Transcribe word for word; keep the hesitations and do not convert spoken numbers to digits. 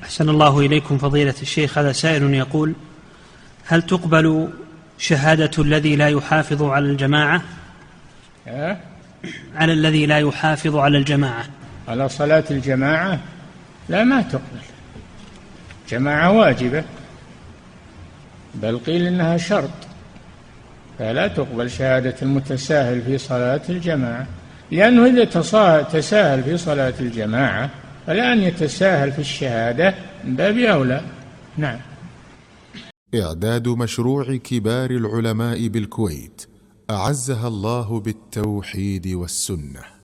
أحسن الله إليكم فضيلة الشيخ. هذا سائل يقول: هل تقبل شهادة الذي لا يحافظ على الجماعة أه؟ على الذي لا يحافظ على الجماعة على صلاة الجماعة؟ لا، ما تقبل. جماعة واجبة، بل قيل إنها شرط، فلا تقبل شهادة المتساهل في صلاة الجماعة، لأنه إذا تساهل في صلاة الجماعة فالآن يتساهل في الشهادة من باب أولى. نعم. إعداد مشروع كبار العلماء بالكويت أعزها الله بالتوحيد والسنة.